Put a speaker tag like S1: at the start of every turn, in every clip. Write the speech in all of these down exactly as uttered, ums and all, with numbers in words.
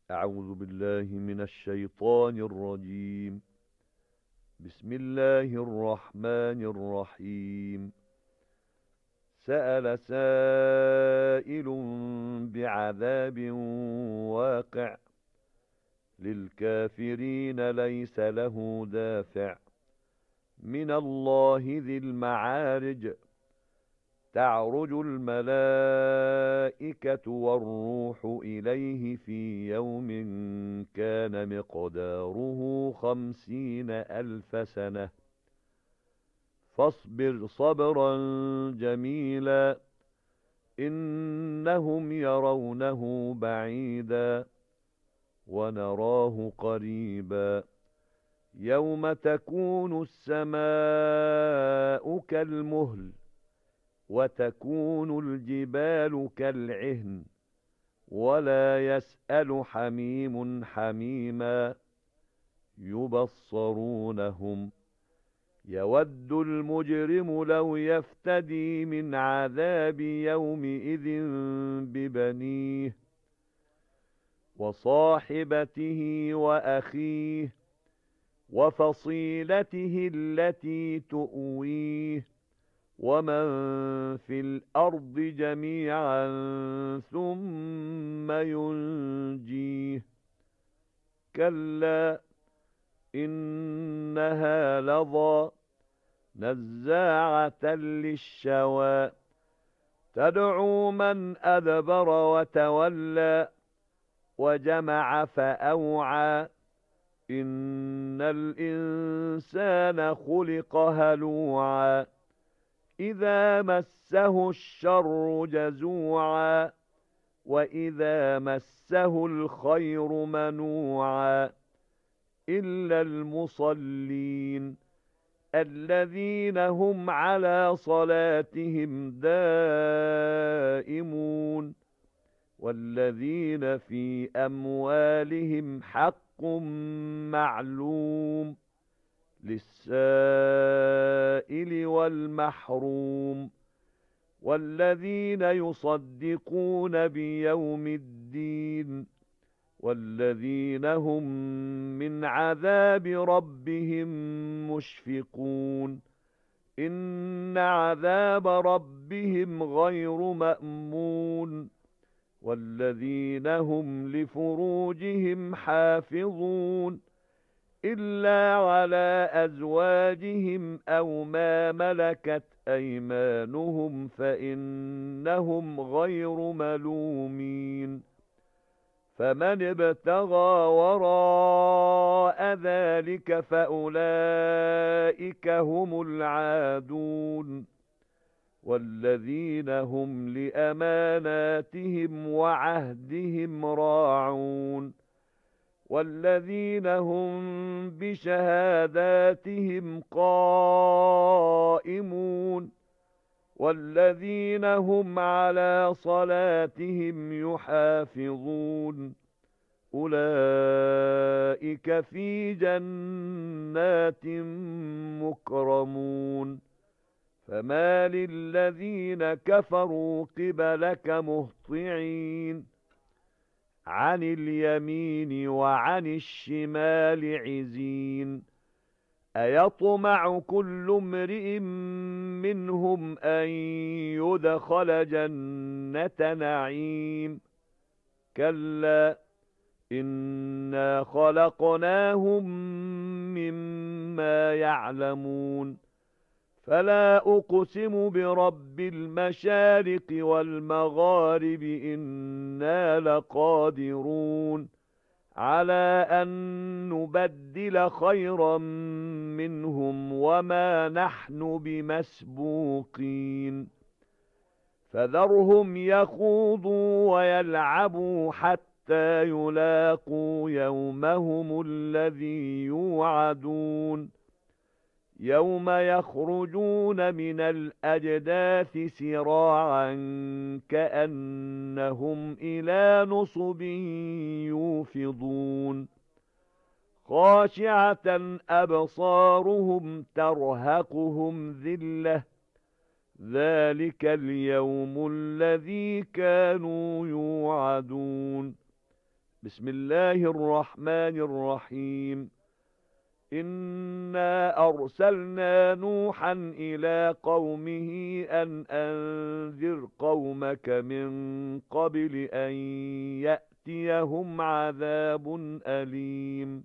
S1: أعوذ بالله من الشيطان الرجيم. بسم الله الرحمن الرحيم. سأل سائل بعذاب واقع للكافرين ليس له دافع من الله ذي المعارج. تعرج الملائكة والروح إليه في يوم كان مقداره خمسين ألف سنة فاصبر صبرا جميلا إنهم يرونه بعيدا ونراه قريبا يوم تكون السماء كالمهل وتكون الجبال كالعهن ولا يسأل حميم حميما يبصرونهم يود المجرم لو يفتدي من عذاب يومئذ ببنيه وصاحبته وأخيه وفصيلته التي تؤويه ومن في الأرض جميعا ثم ينجيه كلا إنها لظى نزاعة للشوى تدعو من أدبر وتولى وجمع فأوعى إن الإنسان خلق هلوعا إذا مسه الشر جزوعا وإذا مسه الخير منوعا إلا المصلين الذين هم على صلاتهم دائمون والذين في أموالهم حق معلوم للسائل والمحروم والذين يصدقون بيوم الدين والذين هم من عذاب ربهم مشفقون إن عذاب ربهم غير مأمون والذين هم لفروجهم حافظون إلا على أزواجهم أو ما ملكت أيمانهم فإنهم غير ملومين فمن ابتغى وراء ذلك فأولئك هم العادون والذين هم لأماناتهم وعهدهم راعون والذين هم بشهاداتهم قائمون والذين هم على صلاتهم يحافظون أولئك في جنات مكرمون فما للذين كفروا قبلك مهطعين عن اليمين وعن الشمال عزين أيطمع كل امرئ منهم أن يدخل جنة نعيم كلا إنا خلقناهم مما يعلمون فلا أقسم برب المشارق والمغارب إنا لقادرون على أن نبدل خيرا منهم وما نحن بمسبوقين فذرهم يخوضوا ويلعبوا حتى يلاقوا يومهم الذي يوعدون يوم يخرجون من الأجداث سراعا كأنهم إلى نصب يوفضون خاشعة أبصارهم ترهقهم ذلة ذلك اليوم الذي كانوا يوعدون بسم الله الرحمن الرحيم إنا أرسلنا نوحا إلى قومه أن أنذر قومك من قبل أن يأتيهم عذاب أليم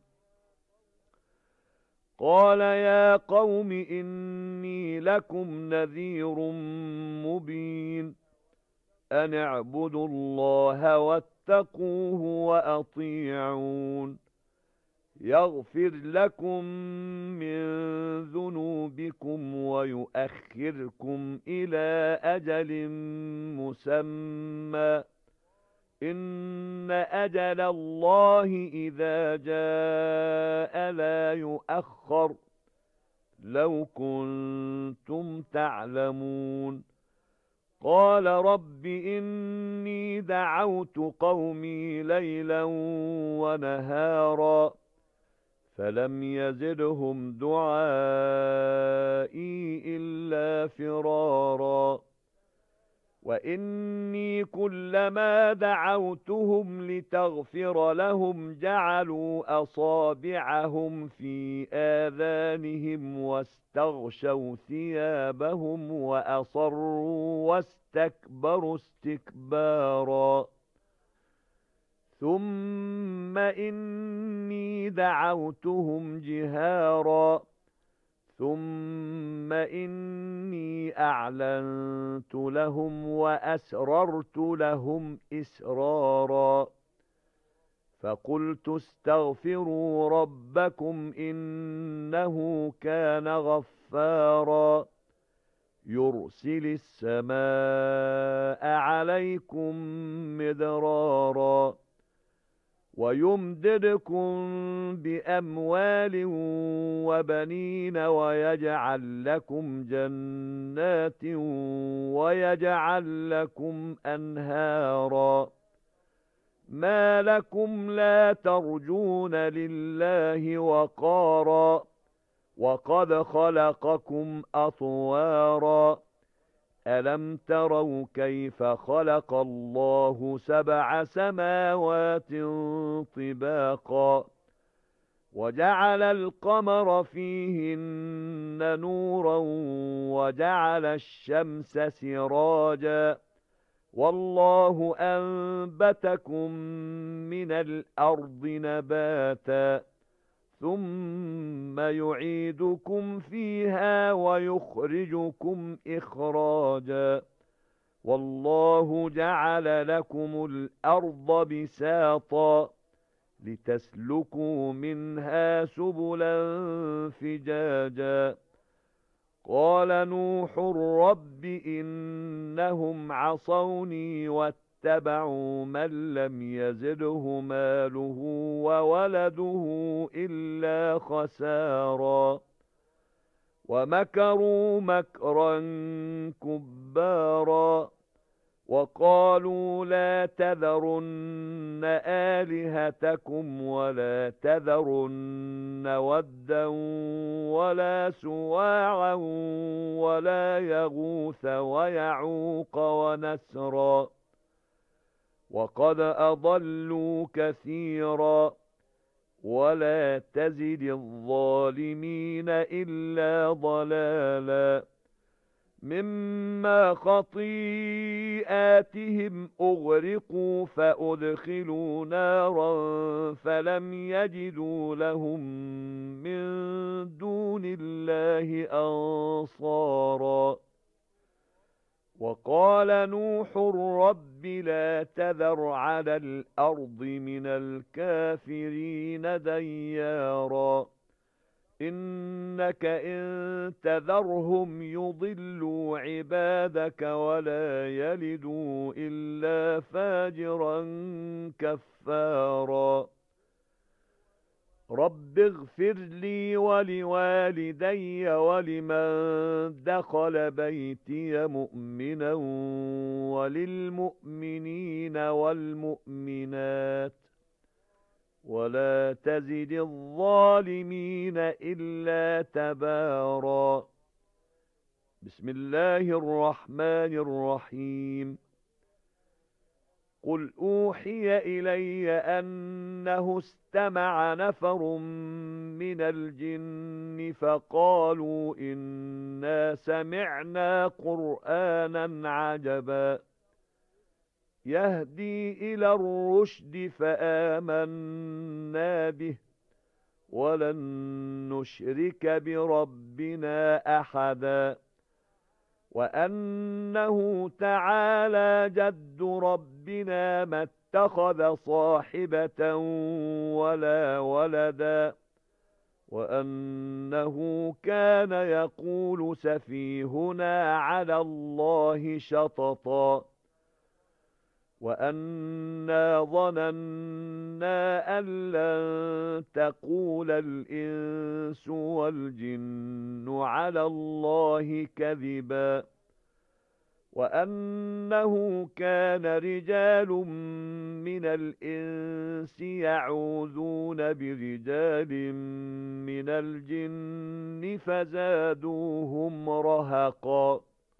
S1: قال يا قوم إني لكم نذير مبين أن اعبدوا الله واتقوه وأطيعون يغفر لكم من ذنوبكم ويؤخركم إلى أجل مسمى إن أجل الله إذا جاء لا يؤخر لو كنتم تعلمون قال رب إني دعوت قومي ليلا ونهارا فلم يزدهم دعائي إلا فرارا وإني كلما دعوتهم لتغفر لهم جعلوا أصابعهم في آذانهم واستغشوا ثيابهم وأصروا واستكبروا استكبارا ثم إني دعوتهم جهارا ثم إني أعلنت لهم وأسررت لهم إسرارا فقلت استغفروا ربكم إنه كان غفارا يرسل السماء عليكم مدرارا ويمددكم بأموال وبنين ويجعل لكم جنات ويجعل لكم أنهارا ما لكم لا ترجون لله وقارا وقد خلقكم أطوارا ألم تروا كيف خلق الله سبع سماوات طباقا وجعل القمر فيهن نورا وجعل الشمس سراجا والله أنبتكم من الأرض نباتا ثم يعيدكم فيها ويخرجكم إخراجا والله جعل لكم الأرض بساطا لتسلكوا منها سبلا فجاجا قال نوح رب إنهم عصوني واتبعوا من لم يزده ماله وولده إلا خسارا ومكروا مكرا كبارا وقالوا لا تذرن آلهتكم ولا تذرن ودا ولا سواعا ولا يغوث ويعوق ونسرا وقد أضلوا كثيرا ولا تزد الظالمين إلا ضلالا مما خطيئاتهم أغرقوا فأدخلوا نارا فلم يجدوا لهم من دون الله أنصارا وقال نوح رب لا تذر على الأرض من الكافرين ديارا إنك إن تذرهم يضلوا عبادك ولا يلدوا إلا فاجرا كفارا رب اغفر لي ولوالدي ولمن دخل بيتي مؤمنا وللمؤمنين والمؤمنات ولا تزد الظالمين إلا تبارا بسم الله الرحمن الرحيم قُلْ أُوحِيَ إِلَيَّ أَنَّهُ اسْتَمَعَ نَفَرٌ مِنَ الْجِنِّ فَقَالُوا إِنَّا سَمِعْنَا قُرْآنًا عَجَبًا يَهْدِي إِلَى الرُّشْدِ فَآمَنَّا بِهِ وَلَن نُّشْرِكَ بِرَبِّنَا أَحَدًا وَأَنَّهُ تَعَالَى جَدُّ رَبِّنَا مَا اتَّخَذَ صَاحِبَةً وَلَا وَلَدًا وَأَنَّهُ كَانَ يَقُولُ سَفِيهُنَا عَلَى اللَّهِ شَطَطًا وَأَنَّا ظَنَنَّا أَن لَّن تَقُولَ الْإِنسُ وَالْجِنُّ عَلَى اللَّهِ كَذِبًا وَأَنَّهُ كَانَ رِجَالٌ مِّنَ الْإِنسِ يَعُوذُونَ بِرِجَالٍ مِّنَ الْجِنِّ فَزَادُوهُمْ رَهَقًا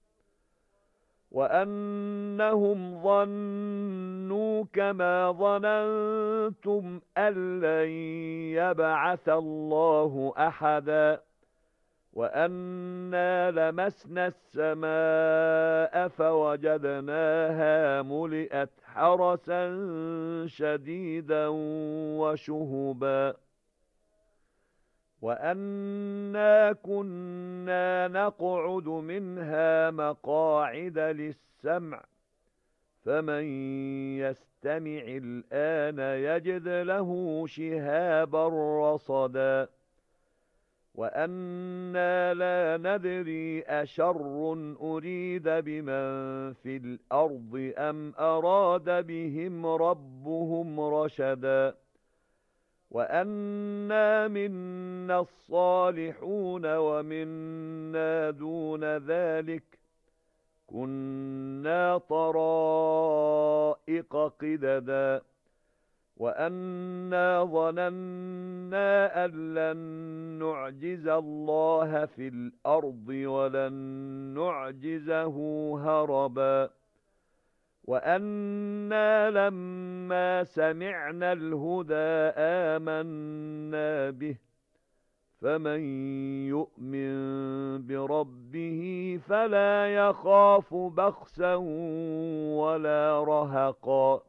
S1: وَأَنَّهُمْ ظَنُّوا كَمَا ظَنَنتُمْ أَن لَّن يَبْعَثَ اللَّهُ أَحَدًا وَأَنَّا لَمَسْنَا السَّمَاءَ فَوَجَدْنَاهَا مُلِئَتْ حَرَسًا شَدِيدًا وَشُهُبًا وَأَنَّا كُنَّا نَقْعُدُ مِنْهَا مَقَاعِدَ لِلسَّمْعِ فَمَن يَسْتَمِعِ الْآنَ يَجِدْ لَهُ شِهَابًا رَّصَدًا وَأَنَّا لَا نَدْرِي أَشَرٌّ أُرِيدَ بِمَن فِي الْأَرْضِ أَمْ أَرَادَ بِهِمْ رَبُّهُمْ رَشَدًا وَأَنَّا مِنَّا الصَّالِحُونَ وَمِنَّا دُونَ ذَلِكَ كُنَّا طَرَائِقَ قِدَدًا وَأَنَّا ظَنَنَّا أَن لَّن نُّعْجِزَ اللَّهَ فِي الْأَرْضِ وَلَن نُّعْجِزَهُ هَرَبًا وَأَنَّا لَمَّا سَمِعْنَا الْهُدَىٰ آمَنَّا بِهِ فَمَن يُؤْمِن بِرَبِّهِ فَلَا يَخَافُ بَخْسًا وَلَا رَهَقًا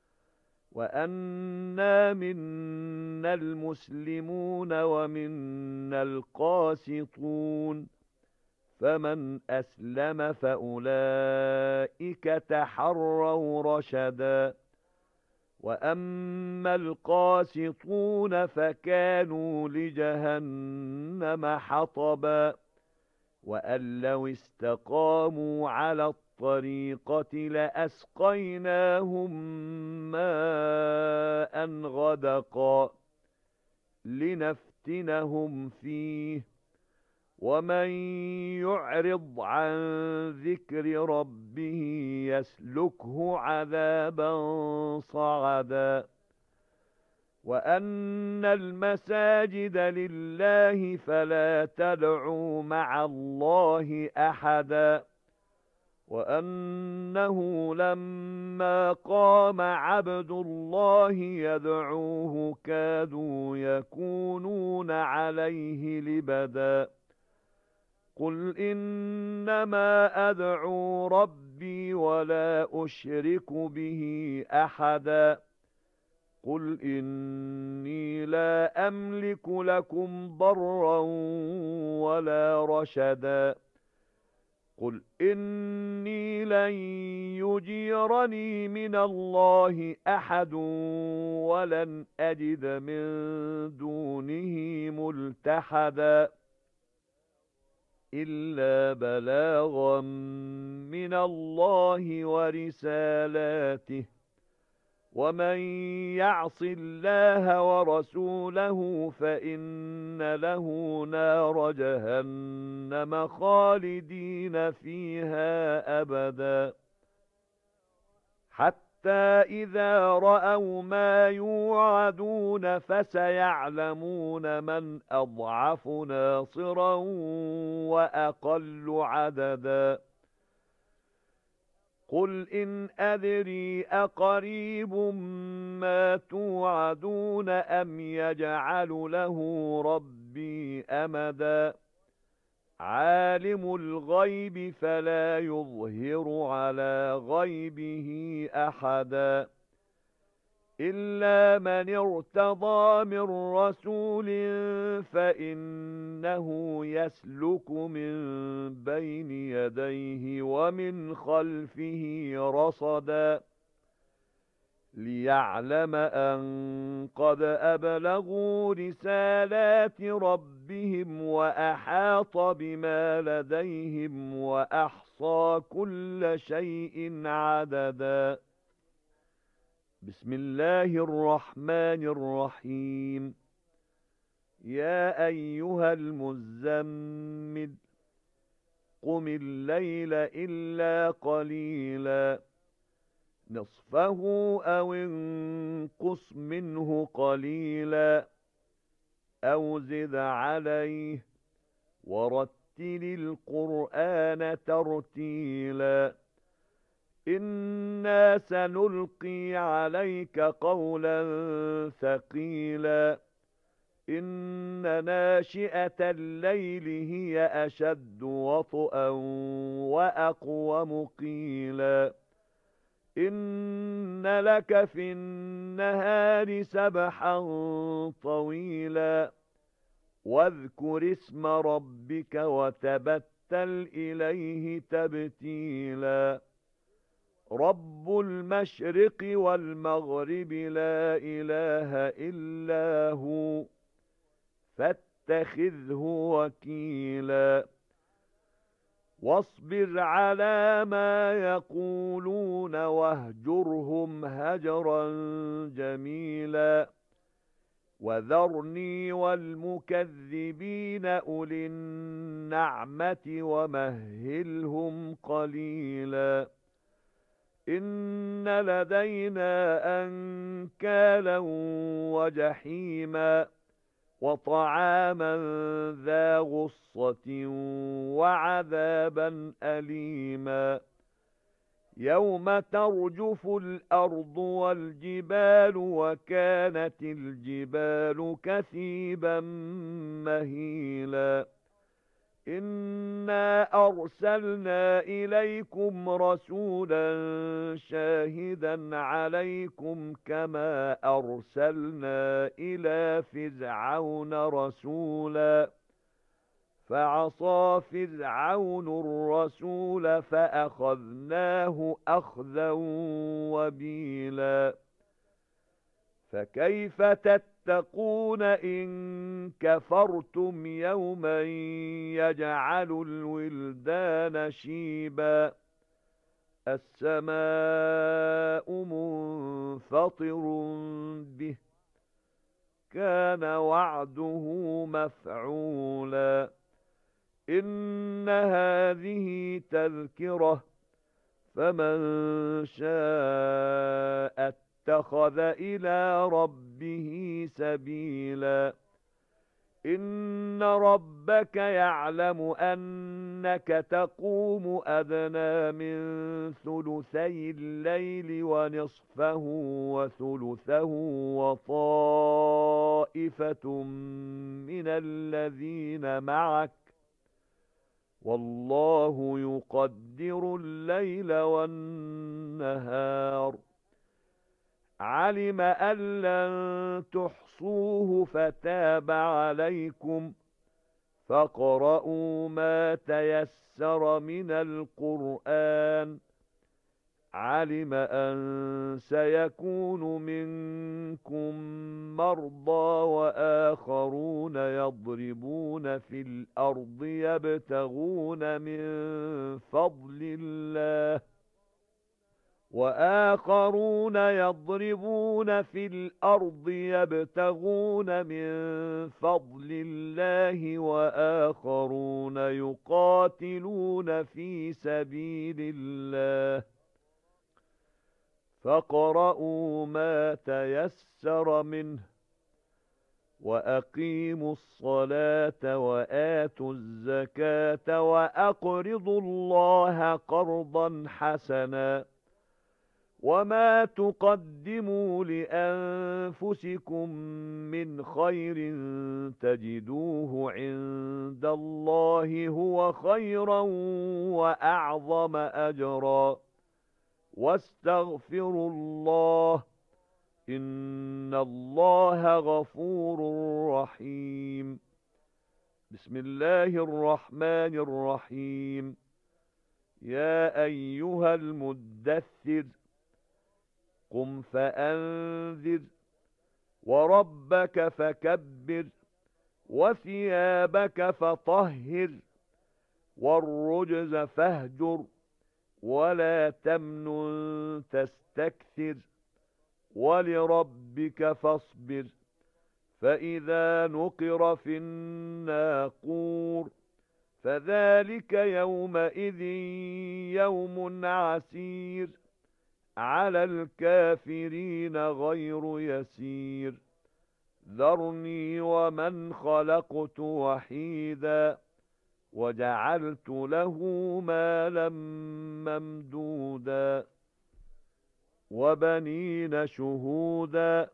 S1: وَأَنَّا مِنَّا الْمُسْلِمُونَ وَمِنَّا الْقَاسِطُونَ فَمَنْ أَسْلَمَ فَأُولَئِكَ تَحَرَّوْا رَشَدًا وَأَمَّا الْقَاسِطُونَ فَكَانُوا لِجَهَنَّمَ حَطَبًا وَأَن لَّوِ اسْتَقَامُوا عَلَى الطَّرِيقَةِ لَأَسْقَيْنَاهُم مَّاءً غَدَقًا لِّنَفْتِنَهُمْ فِيهِ وَمَن يُعْرِضْ عَن ذِكْرِ رَبِّهِ يَسْلُكْهُ عَذَابًا صَعَدًا وَأَنَّ الْمَسَاجِدَ لِلَّهِ فَلَا تَدْعُوا مَعَ اللَّهِ أَحَدًا وَأَنَّهُ لَمَّا قَامَ عَبْدُ اللَّهِ يَدْعُوهُ كَادُوا يَكُونُونَ عَلَيْهِ لِبَدًا قُلْ إِنَّمَا أَدْعُو رَبِّي وَلَا أُشْرِكُ بِهِ أَحَدًا قُلْ إِنِّي لَا أَمْلِكُ لَكُمْ ضَرًّا وَلَا رَشَدًا قُلْ إِنِّي لَن يُجِيرَنِي مِنَ اللَّهِ أَحَدٌ وَلَنْ أَجِدَ مِن دُونِهِ مُلْتَحَدًا إِلَّا بَلَاغًا مِّنَ اللَّهِ وَرِسَالَاتِهِ وَمَن يَعْصِ اللَّهَ وَرَسُولَهُ فَإِنَّ لَهُ نَارَ جَهَنَّمَ خَالِدِينَ فِيهَا أَبَدًا حَتَّى إِذَا رَأَوْا مَا يُوعَدُونَ فَسَيَعْلَمُونَ مَنْ أَضْعَفُ نَاصِرًا وَأَقَلُّ عَدَدًا قُلْ إِنْ أَدْرِي أَقَرِيبٌ مَا تُوعَدُونَ أَمْ يَجْعَلُ لَهُ رَبِّي أَمَدًا عَالِمُ الْغَيْبِ فَلَا يُظْهِرُ عَلَى غَيْبِهِ أَحَدًا إِلَّا مَنِ ارْتَضَىٰ مِن رَّسُولٍ فَإِنَّهُ يَسْلُكُ مِن بَيْنِ يَدَيْهِ وَمِنْ خَلْفِهِ رَصَدًا لِيَعْلَمَ أَن قَدْ أَبْلَغُوا رِسَالَاتِ رَبِّهِمْ وَأَحَاطَ بِمَا لَدَيْهِمْ وَأَحْصَىٰ كُلَّ شَيْءٍ عَدَدًا بسم الله الرحمن الرحيم يا أيها المزمل قم الليل إلا قليلا نصفه أو انقص منه قليلا أو زد عليه ورتل القرآن ترتيلا إنا سنلقي عليك قولا ثقيلا إن ناشئة الليل هي أشد وطئا وأقوم قيلا إن لك في النهار سبحا طويلا واذكر اسم ربك وتبتل إليه تبتيلا رب المشرق والمغرب لا إله إلا هو فاتخذه وكيلا واصبر على ما يقولون واهجرهم هجرا جميلا وذرني والمكذبين أولي النعمة ومهلهم قليلا إن لدينا أنكالا وجحيما وطعاما ذا غصة وعذابا أليما يوم ترجف الأرض والجبال وكانت الجبال كثيبا مهيلا إنا أرسلنا إليكم رسولا شاهدا عليكم كما أرسلنا إلى فرعون رسولا فعصى فرعون الرسول فأخذناه أخذا وبيلا فكيف تتقون إن كفرتم يوما يجعل الولدان شيبا السماء منفطر به كان وعده مفعولا إن هذه تذكرة فمن شاء اتخذ إلى ربه سبيلا إن ربك يعلم أنك تقوم أدنى من ثلثي الليل ونصفه وثلثه وطائفة من الذين معك والله يقدر الليل والنهار علم أن لن تحصوه فتاب عليكم فاقرؤوا ما تيسر من القرآن علم أن سيكون منكم مرضى وآخرون يضربون في الأرض يبتغون من فضل الله وآخرون يضربون في الأرض يبتغون من فضل الله وآخرون يقاتلون في سبيل الله فاقرؤوا ما تيسر منه وأقيموا الصلاة وآتوا الزكاة وأقرضوا الله قرضا حسنا وما تقدموا لأنفسكم من خير تجدوه عند الله هو خيرا وأعظم أجرا واستغفروا الله إن الله غفور رحيم. بسم الله الرحمن الرحيم. يا أيها المدثر قم فأنذر وربك فكبر وثيابك فطهر والرجز فاهجر ولا تمنن تستكثر ولربك فاصبر فإذا نقر في الناقور فذلك يومئذ يوم عسير على الكافرين غير يسير ذرني ومن خلقت وحيدا وجعلت له مالا ممدودا وبنين شهودا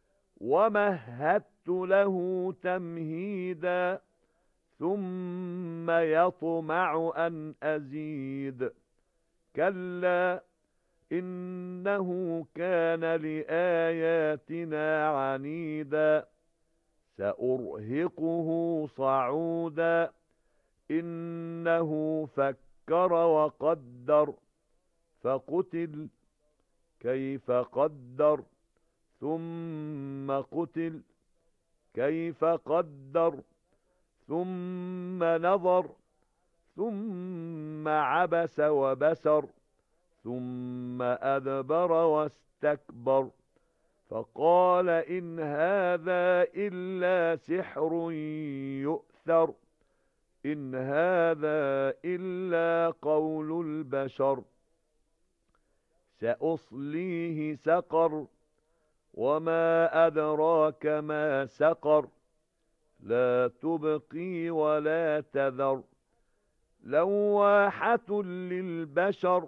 S1: ومهدت له تمهيدا ثم يطمع أن أزيد كلا إنه كان لآياتنا عنيدا سأرهقه صعودا إنه فكر وقدر فقتل كيف قدر ثم قتل كيف قدر ثم نظر ثم عبس وبسر ثم أدبر واستكبر فقال إن هذا إلا سحر يؤثر إن هذا إلا قول البشر سأصليه سقر وما أدراك ما سقر لا تبقي ولا تذر لواحة للبشر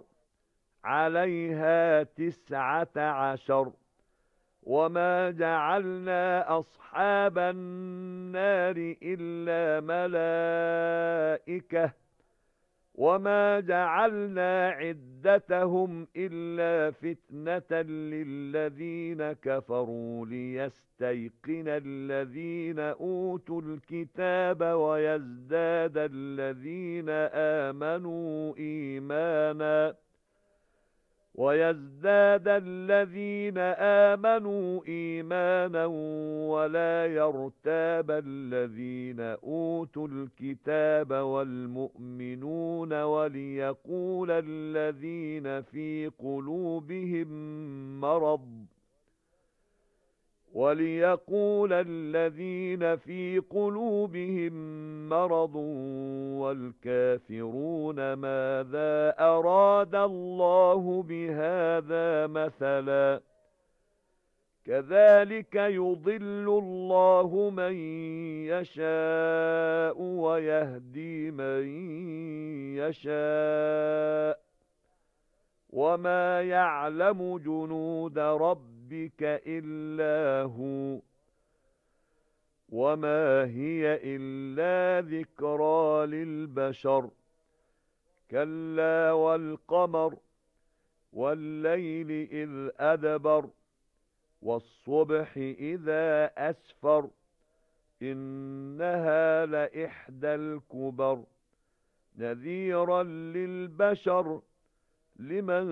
S1: عليها تسعة عشر وما جعلنا أصحاب النار إلا ملائكة وما جعلنا عدتهم إلا فتنة للذين كفروا ليستيقن الذين أوتوا الكتاب ويزداد الذين آمنوا إيمانا ويزداد الذين آمنوا إيمانا ولا يرتاب الذين أوتوا الكتاب والمؤمنون وليقول الذين في قلوبهم مرض وليقول الذين في قلوبهم مرض والكافرون ماذا أراد الله بهذا مثلا كذلك يضل الله من يشاء ويهدي من يشاء وما يعلم جنود ربك إلا هو وما هي إلا ذكرى للبشر كلا والقمر والليل إذ أدبر والصبح إذا أسفر إنها لإحدى الكبر نذيرا للبشر لمن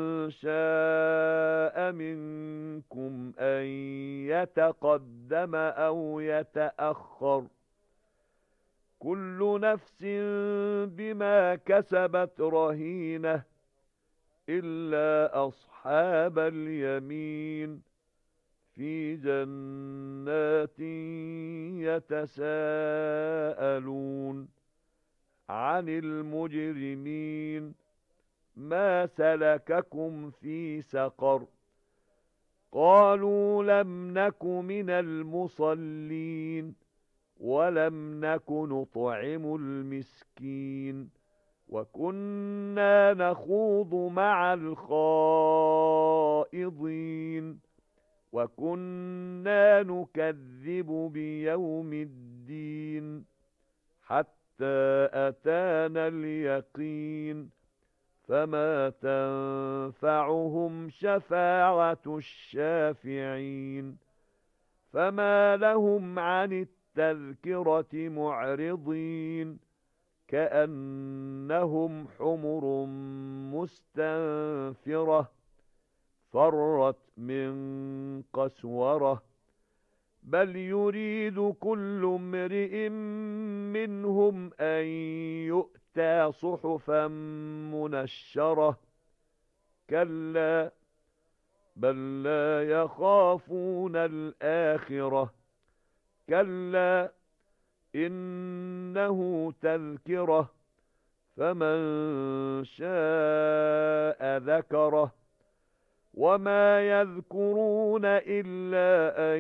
S1: شاء منكم أن يتقدم أو يتأخر كل نفس بما كسبت رهينة إلا أصحاب اليمين في جنات يتساءلون عن المجرمين ما سلككم في سقر قالوا لم نك من المصلين ولم نك نطعم المسكين وكنا نخوض مع الخائضين وكنا نكذب بيوم الدين حتى أتانا اليقين فما تنفعهم شفاعة الشافعين فما لهم عن التذكرة معرضين كأنهم حمر مستنفرة فرت من قسورة بل يريد كل امرئ منهم أن يؤتى صحفا منشرة كلا بل لا يخافون الآخرة كلا إنه تذكرة فمن شاء ذكره وما يذكرون إلا أن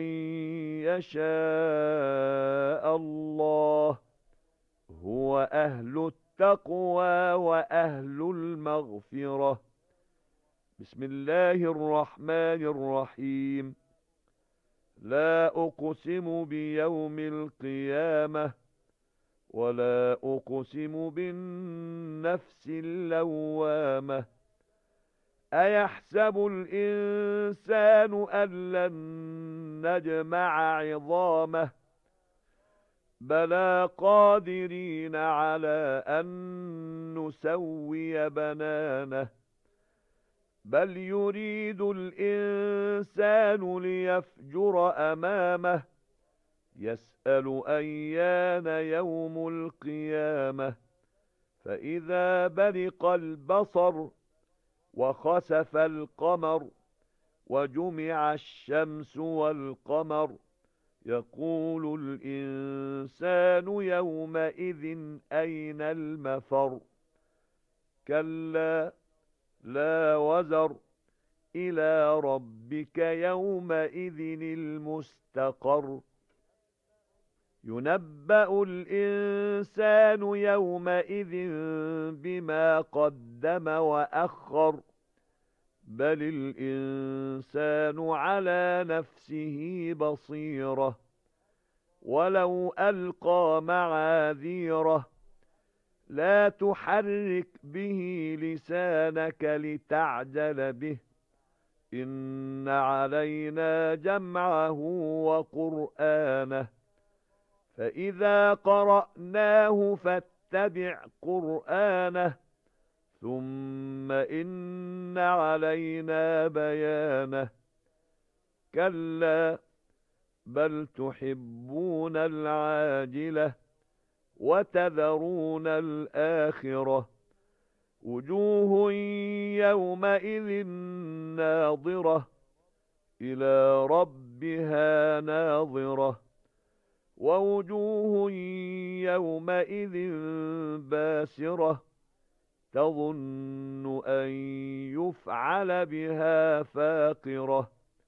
S1: يشاء الله هو أهل التقوى وأهل المغفرة. بسم الله الرحمن الرحيم. لا أقسم بيوم القيامة ولا أقسم بالنفس اللوامة أيحسب الإنسان أن لن نجمع عظامه بلى قادرين على أن نسوي بنانه بل يريد الإنسان ليفجر أمامه يسأل أيان يوم القيامة فإذا برق البصر وخسف القمر وجمع الشمس والقمر يقول الإنسان يومئذ أين المفر كلا لا وزر إلى ربك يومئذ المستقر ينبأ الإنسان يومئذ بما قدم وأخر بل الإنسان على نفسه بصيرة ولو ألقى معاذيره لا تحرك به لسانك لتعجل به إن علينا جمعه وقرآنه فإذا قرأناه فاتبع قرآنه ثم إن علينا بيانه كلا بل تحبون العاجلة وتذرون الآخرة وجوه يومئذ ناظرة إلى ربها ناظرة ووجوه يومئذ باسرة تظن أن يفعل بها فاقرة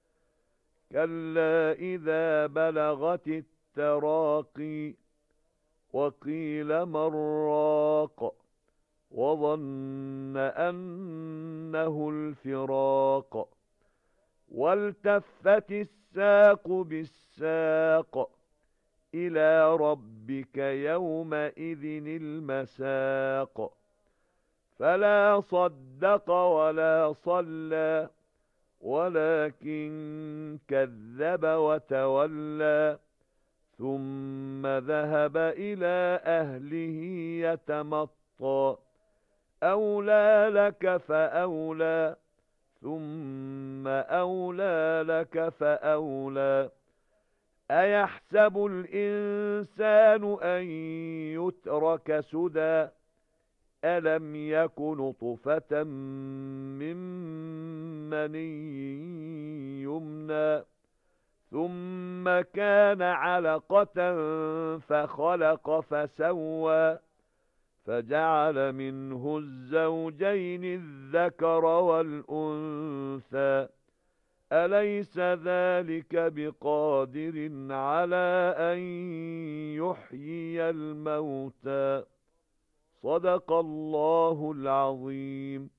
S1: كلا إذا بلغت التراقي وقيل من راق وظن أنه الفراق والتفت الساق بالساق إلى ربك يومئذ المساق فلا صدق ولا صلى ولكن كذب وتولى ثم ذهب إلى أهله يتمطى أولى لك فأولى ثم أولى لك فأولى أيحسب الإنسان أن يترك سدى ألم يك نطفة من مني يمنى ثم كان علقة فخلق فسوى فجعل منه الزوجين الذكر والأنثى أليس ذلك بقادر على أن يحيي الموتى صدق الله العظيم.